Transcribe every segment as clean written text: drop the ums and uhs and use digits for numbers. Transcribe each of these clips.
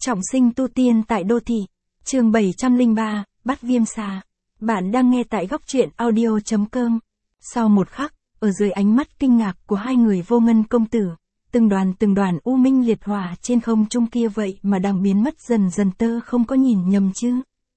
Trọng sinh tu tiên tại đô thị. Chương 703, bắt viêm xà. Bạn đang nghe tại góc truyện audio.com. Sau một khắc, ở dưới ánh mắt kinh ngạc của hai người Vô Ngân công tử, từng đoàn u minh liệt hỏa trên không trung kia vậy mà đang biến mất dần dần, tơ không có nhìn nhầm chứ.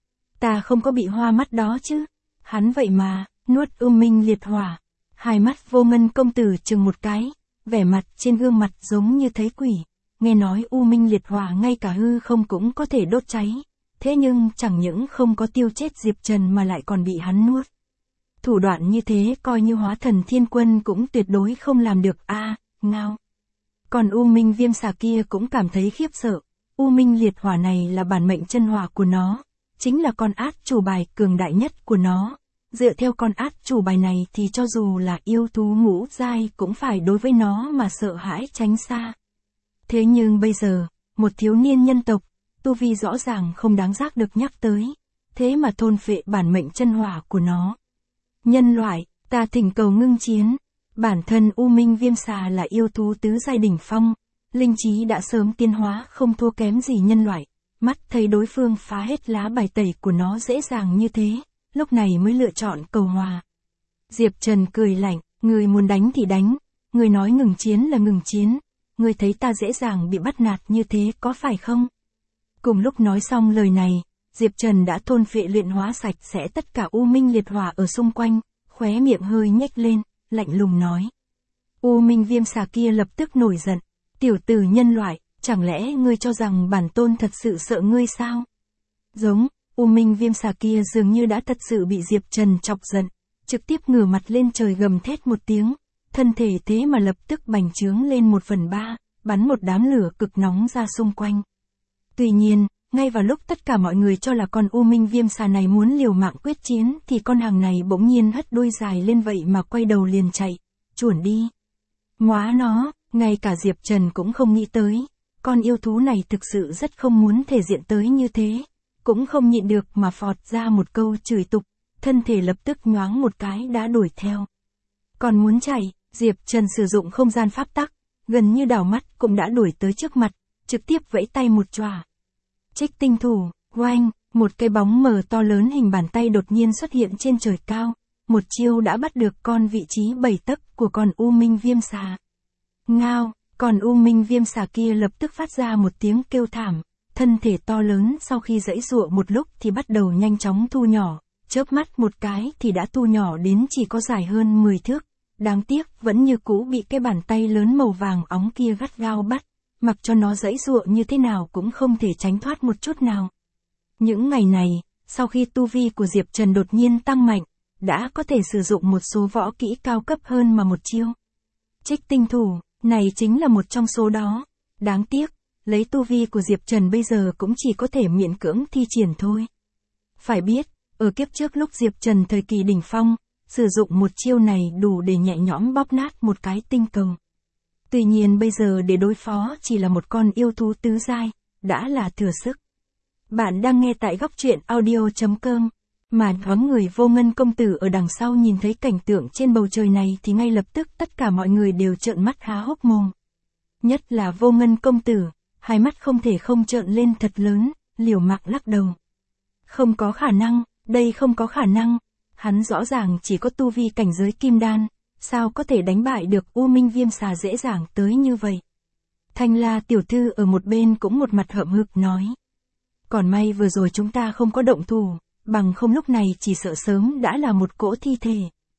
Ta không có bị hoa mắt đó chứ. Hắn vậy mà, nuốt u minh liệt hỏa. Hai mắt Vô Ngân công tử chừng một cái, vẻ mặt trên gương mặt giống như thấy quỷ. Nghe nói u minh liệt hỏa ngay cả hư không cũng có thể đốt cháy. Thế nhưng chẳng những không có tiêu chết Diệp Trần mà lại còn bị hắn nuốt. Thủ đoạn như thế coi như Hóa Thần Thiên Quân cũng tuyệt đối không làm được ngao. Còn u minh viêm xà kia cũng cảm thấy khiếp sợ. U minh liệt hỏa này là bản mệnh chân hỏa của nó, chính là con át chủ bài cường đại nhất của nó. Dựa theo con át chủ bài này thì cho dù là yêu thú ngũ giai cũng phải đối với nó mà sợ hãi tránh xa. Thế nhưng bây giờ, một thiếu niên nhân tộc, tu vi rõ ràng không đáng giác được nhắc tới, thế mà thôn phệ bản mệnh chân hỏa của nó. Nhân loại, ta thỉnh cầu ngưng chiến. Bản thân u minh viêm xà là yêu thú tứ giai đỉnh phong, linh trí đã sớm tiến hóa không thua kém gì nhân loại. Mắt thấy đối phương phá hết lá bài tẩy của nó dễ dàng như thế, lúc này mới lựa chọn cầu hòa. Diệp Trần cười lạnh, người muốn đánh thì đánh, người nói ngừng chiến là ngừng chiến. Ngươi thấy ta dễ dàng bị bắt nạt như thế có phải không? Cùng lúc nói xong lời này, Diệp Trần đã thôn phệ luyện hóa sạch sẽ tất cả u minh liệt hỏa ở xung quanh, khóe miệng hơi nhếch lên, lạnh lùng nói. U minh viêm xà kia lập tức nổi giận. Tiểu tử nhân loại, chẳng lẽ ngươi cho rằng bản tôn thật sự sợ ngươi sao? Giống, u minh viêm xà kia dường như đã thật sự bị Diệp Trần chọc giận, trực tiếp ngửa mặt lên trời gầm thét một tiếng. Thân thể thế mà lập tức bành trướng lên 1/3, bắn một đám lửa cực nóng ra xung quanh. Tuy nhiên, ngay vào lúc tất cả mọi người cho là con u minh viêm xà này muốn liều mạng quyết chiến thì con hàng này bỗng nhiên hất đuôi dài lên vậy mà quay đầu liền chạy, chuồn đi. Móa nó, ngay cả Diệp Trần cũng không nghĩ tới, con yêu thú này thực sự rất không muốn thể diện tới như thế, cũng không nhịn được mà phọt ra một câu chửi tục, thân thể lập tức nhoáng một cái đã đuổi theo. Còn muốn chạy, Diệp Trần sử dụng không gian pháp tắc, gần như đảo mắt cũng đã đuổi tới trước mặt, trực tiếp vẫy tay một chòa. Trích tinh thủ, oanh, một cái bóng mờ to lớn hình bàn tay đột nhiên xuất hiện trên trời cao, một chiêu đã bắt được con vị trí 7 tấc của con u minh viêm xà. Ngao, còn u minh viêm xà kia lập tức phát ra một tiếng kêu thảm, thân thể to lớn sau khi giãy giụa một lúc thì bắt đầu nhanh chóng thu nhỏ, chớp mắt một cái thì đã thu nhỏ đến chỉ có dài hơn 10 thước. Đáng tiếc vẫn như cũ bị cái bàn tay lớn màu vàng óng kia gắt gao bắt, mặc cho nó giãy giụa như thế nào cũng không thể tránh thoát một chút nào. Những ngày này, sau khi tu vi của Diệp Trần đột nhiên tăng mạnh, đã có thể sử dụng một số võ kỹ cao cấp hơn mà một chiêu. Trích tinh thủ, này chính là một trong số đó. Đáng tiếc, lấy tu vi của Diệp Trần bây giờ cũng chỉ có thể miễn cưỡng thi triển thôi. Phải biết, ở kiếp trước lúc Diệp Trần thời kỳ đỉnh phong, sử dụng một chiêu này đủ để nhẹ nhõm bóp nát một cái tinh cầu. Tuy nhiên bây giờ để đối phó chỉ là một con yêu thú tứ giai, đã là thừa sức. Bạn đang nghe tại góc truyện audio.com. Mà đám người Vô Ngân công tử ở đằng sau nhìn thấy cảnh tượng trên bầu trời này thì ngay lập tức tất cả mọi người đều trợn mắt há hốc mồm. Nhất là Vô Ngân công tử, hai mắt không thể không trợn lên thật lớn, liều mạng lắc đầu. Không có khả năng, đây không có khả năng. Hắn rõ ràng chỉ có tu vi cảnh giới kim đan, sao có thể đánh bại được u minh viêm xà dễ dàng tới như vậy. Thanh La tiểu thư ở một bên cũng một mặt hậm hực nói. Còn may vừa rồi chúng ta không có động thủ, bằng không lúc này chỉ sợ sớm đã là một cỗ thi thể.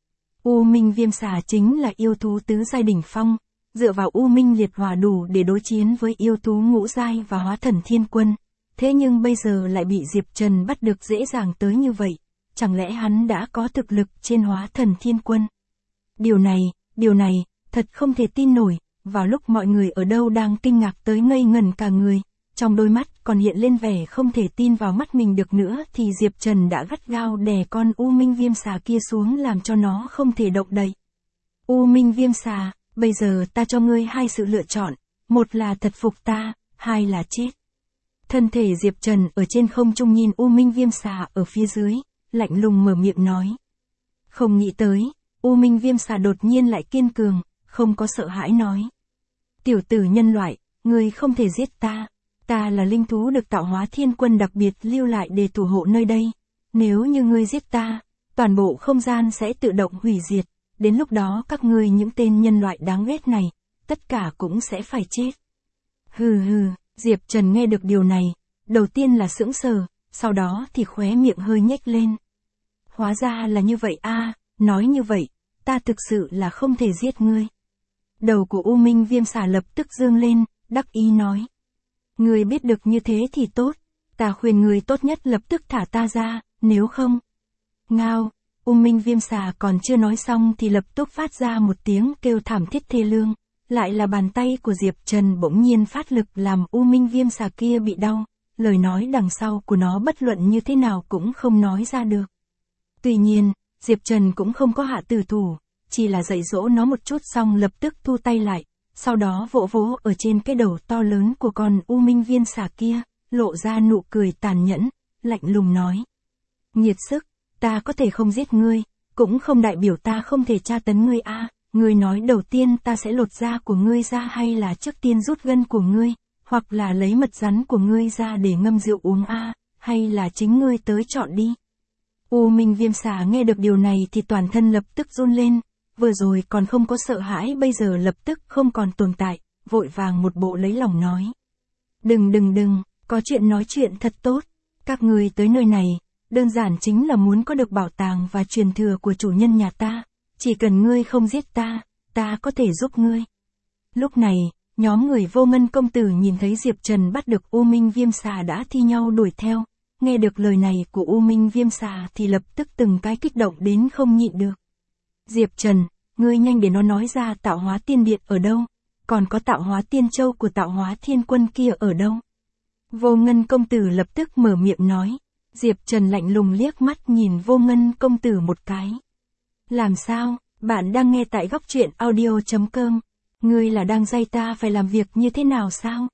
U minh viêm xà chính là yêu thú tứ giai đỉnh phong, dựa vào u minh liệt hỏa đủ để đối chiến với yêu thú ngũ giai và Hóa Thần Thiên Quân. Thế nhưng bây giờ lại bị Diệp Trần bắt được dễ dàng tới như vậy. Chẳng lẽ hắn đã có thực lực trên Hóa Thần Thiên Quân? Điều này, thật không thể tin nổi. Vào lúc mọi người ở đâu đang kinh ngạc tới ngây ngẩn cả người, trong đôi mắt còn hiện lên vẻ không thể tin vào mắt mình được nữa thì Diệp Trần đã gắt gao đè con u minh viêm xà kia xuống làm cho nó không thể động đậy. U minh viêm xà, bây giờ ta cho ngươi hai sự lựa chọn, một là thật phục ta, hai là chết. Thân thể Diệp Trần ở trên không trung nhìn u minh viêm xà ở phía dưới, lạnh lùng mở miệng nói. Không nghĩ tới, u minh viêm xà đột nhiên lại kiên cường, không có sợ hãi nói. Tiểu tử nhân loại, ngươi không thể giết ta. Ta là linh thú được tạo hóa thiên quân đặc biệt lưu lại để thủ hộ nơi đây. Nếu như ngươi giết ta, toàn bộ không gian sẽ tự động hủy diệt. Đến lúc đó các ngươi những tên nhân loại đáng ghét này, tất cả cũng sẽ phải chết. Hừ hừ, Diệp Trần nghe được điều này, đầu tiên là sững sờ, sau đó thì khóe miệng hơi nhếch lên. Hóa ra là như vậy a, nói như vậy, ta thực sự là không thể giết ngươi. Đầu của U Minh Viêm Xà lập tức dương lên, đắc ý nói. Ngươi biết được như thế thì tốt, ta khuyên ngươi tốt nhất lập tức thả ta ra, nếu không. Ngao, U Minh Viêm Xà còn chưa nói xong thì lập tức phát ra một tiếng kêu thảm thiết thê lương, lại là bàn tay của Diệp Trần bỗng nhiên phát lực làm U Minh Viêm Xà kia bị đau, lời nói đằng sau của nó bất luận như thế nào cũng không nói ra được. Tuy nhiên, Diệp Trần cũng không có hạ tử thủ, chỉ là dạy dỗ nó một chút xong lập tức thu tay lại, sau đó vỗ vỗ ở trên cái đầu to lớn của con U Minh Viêm Xà kia, lộ ra nụ cười tàn nhẫn, lạnh lùng nói. Nhiệt sức, ta có thể không giết ngươi, cũng không đại biểu ta không thể tra tấn ngươi a. Ngươi nói đầu tiên ta sẽ lột da của ngươi ra hay là trước tiên rút gân của ngươi, hoặc là lấy mật rắn của ngươi ra để ngâm rượu uống a, hay là chính ngươi tới chọn đi. U Minh Viêm Xà nghe được điều này thì toàn thân lập tức run lên, vừa rồi còn không có sợ hãi bây giờ lập tức không còn tồn tại, vội vàng một bộ lấy lòng nói. Đừng, có chuyện nói chuyện thật tốt, các ngươi tới nơi này, đơn giản chính là muốn có được bảo tàng và truyền thừa của chủ nhân nhà ta, chỉ cần ngươi không giết ta, ta có thể giúp ngươi. Lúc này, nhóm người Vô Ngân công tử nhìn thấy Diệp Trần bắt được U Minh Viêm Xà đã thi nhau đuổi theo, nghe được lời này của U Minh Viêm Xà thì lập tức từng cái kích động đến không nhịn được. Diệp Trần, ngươi nhanh để nó nói ra tạo hóa tiên điện ở đâu, còn có tạo hóa tiên châu của tạo hóa thiên quân kia ở đâu. Vô Ngân công tử lập tức mở miệng nói. Diệp Trần lạnh lùng liếc mắt nhìn Vô Ngân công tử một cái. Làm sao, bạn đang nghe tại góc truyện audio.com, ngươi là đang dạy ta phải làm việc như thế nào sao?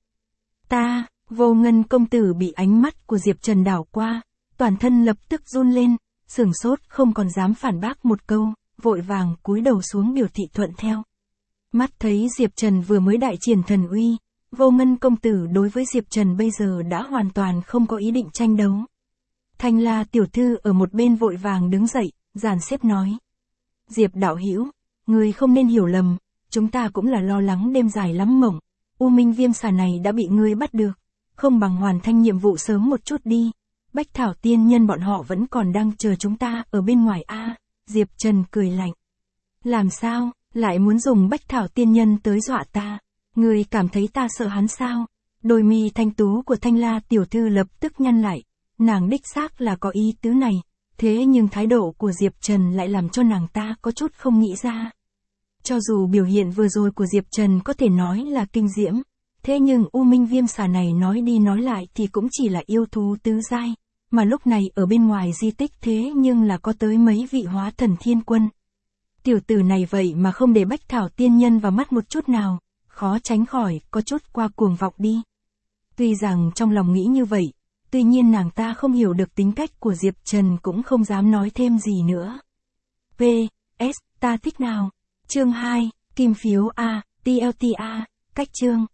Ta, Vô Ngân công tử bị ánh mắt của Diệp Trần đảo qua, toàn thân lập tức run lên, sửng sốt không còn dám phản bác một câu, vội vàng cúi đầu xuống biểu thị thuận theo. Mắt thấy Diệp Trần vừa mới đại triển thần uy, Vô Ngân công tử đối với Diệp Trần bây giờ đã hoàn toàn không có ý định tranh đấu. Thanh La tiểu thư ở một bên vội vàng đứng dậy, dàn xếp nói. Diệp đạo hữu, ngươi không nên hiểu lầm, chúng ta cũng là lo lắng đêm dài lắm mộng, U Minh Viêm Xà này đã bị ngươi bắt được, không bằng hoàn thành nhiệm vụ sớm một chút đi, Bách Thảo tiên nhân bọn họ vẫn còn đang chờ chúng ta ở bên ngoài a. Diệp Trần cười lạnh. Làm sao, lại muốn dùng Bách Thảo tiên nhân tới dọa ta, ngươi cảm thấy ta sợ hắn sao? Đôi mi thanh tú của Thanh La tiểu thư lập tức nhăn lại, nàng đích xác là có ý tứ này, thế nhưng thái độ của Diệp Trần lại làm cho nàng ta có chút không nghĩ ra. Cho dù biểu hiện vừa rồi của Diệp Trần có thể nói là kinh diễm, thế nhưng U Minh Viêm Xà này nói đi nói lại thì cũng chỉ là yêu thú tứ giai, mà lúc này ở bên ngoài di tích thế nhưng là có tới mấy vị hóa thần thiên quân. Tiểu tử này vậy mà không để Bách Thảo tiên nhân vào mắt một chút nào, khó tránh khỏi có chút qua cuồng vọng đi. Tuy rằng trong lòng nghĩ như vậy, tuy nhiên nàng ta không hiểu được tính cách của Diệp Trần cũng không dám nói thêm gì nữa. P.S. Ta thích nào? Chương 2, Kim phiếu A, TLTA, cách chương.